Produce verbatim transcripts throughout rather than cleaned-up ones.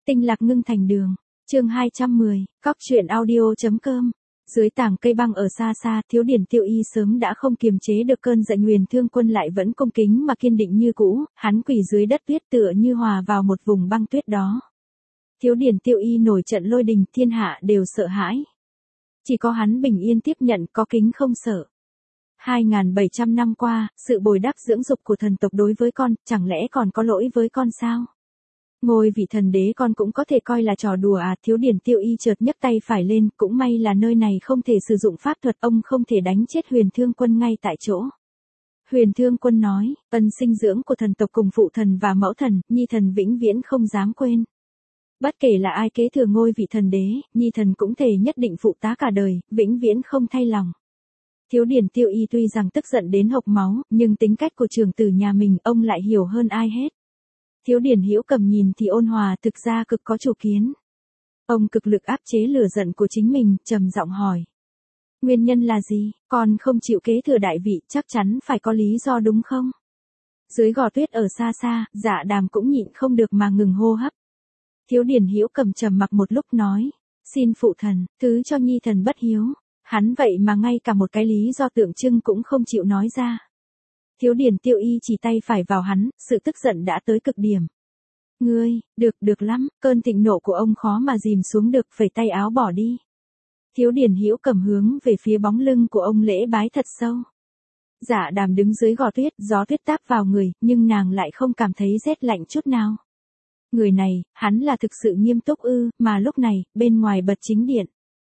Tinh lạc ngưng thành đường. Chương hai trăm mười, cóc truyện audio.com. Dưới tảng cây băng ở xa xa, Thiếu Điển Tiêu Y sớm đã không kiềm chế được cơn giận, Huyền Thương Quân lại vẫn cung kính mà kiên định như cũ, hắn quỳ dưới đất tuyết tựa như hòa vào một vùng băng tuyết đó. Thiếu Điển Tiêu Y nổi trận lôi đình, thiên hạ đều sợ hãi. Chỉ có hắn bình yên tiếp nhận, có kính không sợ. hai nghìn bảy trăm năm qua, sự bồi đắp dưỡng dục của thần tộc đối với con, chẳng lẽ còn có lỗi với con sao? Ngôi vị thần đế con cũng có thể coi là trò đùa à? Thiếu Điển Tiêu Y chợt nhấc tay phải lên, cũng may là nơi này không thể sử dụng pháp thuật, ông không thể đánh chết Huyền Thương Quân ngay tại chỗ. Huyền Thương Quân nói, ân sinh dưỡng của thần tộc cùng phụ thần và mẫu thần, nhi thần vĩnh viễn không dám quên. Bất kể là ai kế thừa ngôi vị thần đế, nhi thần cũng thề nhất định phụ tá cả đời, vĩnh viễn không thay lòng. Thiếu Điển Tiêu Y tuy rằng tức giận đến hộc máu, nhưng tính cách của trưởng tử nhà mình ông lại hiểu hơn ai hết. Thiếu Điển Hữu Cầm nhìn thì ôn hòa, thực ra cực có chủ kiến. Ông cực lực áp chế lửa giận của chính mình, trầm giọng hỏi. Nguyên nhân là gì? Con không chịu kế thừa đại vị, chắc chắn phải có lý do đúng không? Dưới gò tuyết ở xa xa, Dạ Đàm cũng nhịn không được mà ngừng hô hấp. Thiếu Điển Hữu Cầm trầm mặc một lúc nói. Xin phụ thần, thứ cho nhi thần bất hiếu. Hắn vậy mà ngay cả một cái lý do tượng trưng cũng không chịu nói ra. Thiếu Điển Tiêu Y chỉ tay phải vào hắn, sự tức giận đã tới cực điểm. Ngươi, được, được lắm, cơn thịnh nộ của ông khó mà dìm xuống được, phẩy tay áo bỏ đi. Thiếu Điển Hữu Cầm hướng về phía bóng lưng của ông lễ bái thật sâu. Dạ Đàm đứng dưới gò tuyết, gió tuyết táp vào người, nhưng nàng lại không cảm thấy rét lạnh chút nào. Người này, hắn là thực sự nghiêm túc ư? Mà lúc này, bên ngoài bật chính điện.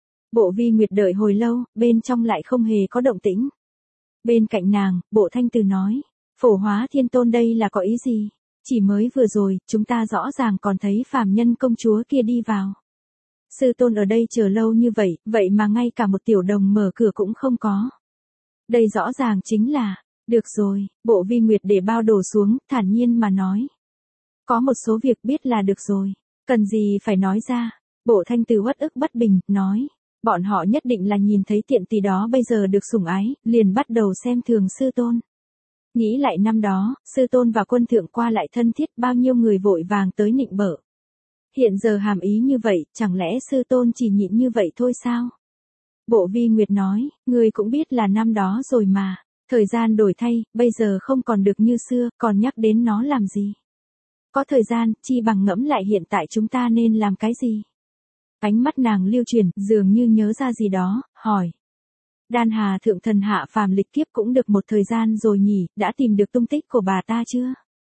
Bộ Vi Nguyệt đợi hồi lâu, bên trong lại không hề có động tĩnh. Bên cạnh nàng, Bộ Thanh Từ nói, Phổ Hóa Thiên Tôn đây là có ý gì? Chỉ mới vừa rồi, chúng ta rõ ràng còn thấy phàm nhân công chúa kia đi vào. Sư tôn ở đây chờ lâu như vậy, vậy mà ngay cả một tiểu đồng mở cửa cũng không có. Đây rõ ràng chính là, được rồi, Bộ Vi Nguyệt để bao đồ xuống, thản nhiên mà nói. Có một số việc biết là được rồi, cần gì phải nói ra. Bộ Thanh Từ uất ức bất bình, nói. Bọn họ nhất định là nhìn thấy tiện tỷ đó bây giờ được sủng ái, liền bắt đầu xem thường sư tôn. Nghĩ lại năm đó, sư tôn và quân thượng qua lại thân thiết, bao nhiêu người vội vàng tới nịnh bợ. Hiện giờ hàm ý như vậy, chẳng lẽ sư tôn chỉ nhịn như vậy thôi sao? Bộ Vi Nguyệt nói, người cũng biết là năm đó rồi mà, thời gian đổi thay, bây giờ không còn được như xưa, còn nhắc đến nó làm gì? Có thời gian, chi bằng ngẫm lại hiện tại chúng ta nên làm cái gì? Ánh mắt nàng lưu chuyển, dường như nhớ ra gì đó, hỏi. Đan Hà thượng thần hạ phàm lịch kiếp cũng được một thời gian rồi nhỉ, đã tìm được tung tích của bà ta chưa?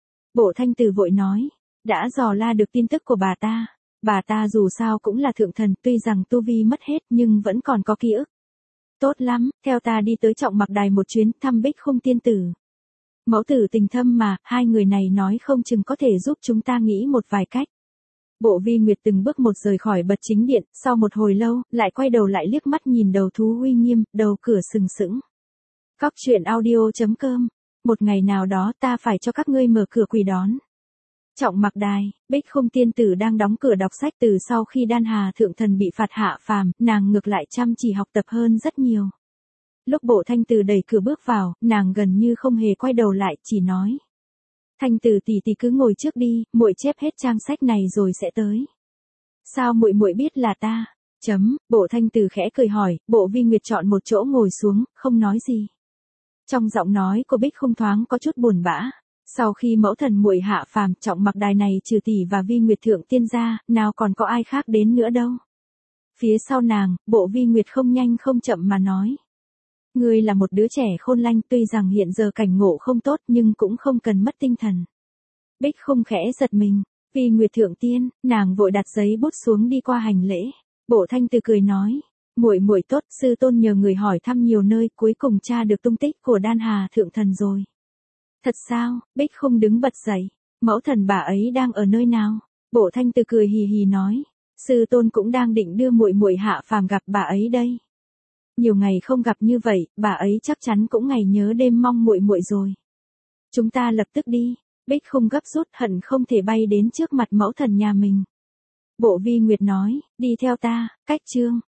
Bộ Thanh Từ vội nói, đã dò la được tin tức của bà ta. Bà ta dù sao cũng là thượng thần, tuy rằng tu vi mất hết nhưng vẫn còn có ký ức. Tốt lắm, theo ta đi tới Trọng Mặc Đài một chuyến, thăm Bích Khung tiên tử. Mẫu tử tình thâm mà, hai người này nói không chừng có thể giúp chúng ta nghĩ một vài cách. Bộ Vi Nguyệt từng bước một rời khỏi bật chính điện, sau một hồi lâu, lại quay đầu lại liếc mắt nhìn đầu thú uy nghiêm, đầu cửa sừng sững. Cóc truyện audio.com. Một ngày nào đó ta phải cho các ngươi mở cửa quỳ đón. Trọng Mặc Đài, Bích Khung tiên tử đang đóng cửa đọc sách. Từ sau khi Đan Hà thượng thần bị phạt hạ phàm, nàng ngược lại chăm chỉ học tập hơn rất nhiều. Lúc Bộ Thanh Từ đẩy cửa bước vào, nàng gần như không hề quay đầu lại, chỉ nói. Thanh Từ tỷ tỷ cứ ngồi trước đi, muội chép hết trang sách này rồi sẽ tới. Sao muội muội biết là ta? Chấm, Bộ Thanh Từ khẽ cười hỏi, Bộ Vi Nguyệt chọn một chỗ ngồi xuống, không nói gì. Trong giọng nói của Bích Khung thoáng có chút buồn bã. Sau khi mẫu thần muội hạ phàm, Trọng Mặc Đài này trừ tỷ và Vi Nguyệt thượng tiên gia, nào còn có ai khác đến nữa đâu. Phía sau nàng, Bộ Vi Nguyệt không nhanh không chậm mà nói. Ngươi là một đứa trẻ khôn lanh, tuy rằng hiện giờ cảnh ngộ không tốt nhưng cũng không cần mất tinh thần. Bích Khung khẽ giật mình, Vi Nguyệt thượng tiên, nàng vội đặt giấy bút xuống đi qua hành lễ. Bộ Thanh Từ cười nói, muội muội tốt, sư tôn nhờ người hỏi thăm nhiều nơi, cuối cùng tra được tung tích của Đan Hà thượng thần rồi. Thật sao? Bích Khung đứng bật dậy, mẫu thần bà ấy đang ở nơi nào? Bộ Thanh Từ cười hì hì nói, sư tôn cũng đang định đưa muội muội hạ phàm gặp bà ấy đây. Nhiều ngày không gặp như vậy, bà ấy chắc chắn cũng ngày nhớ đêm mong muội muội rồi. Chúng ta lập tức đi. Bích Khung gấp rút, hận không thể bay đến trước mặt mẫu thần nhà mình. Bộ Vi Nguyệt nói, đi theo ta. Cách chương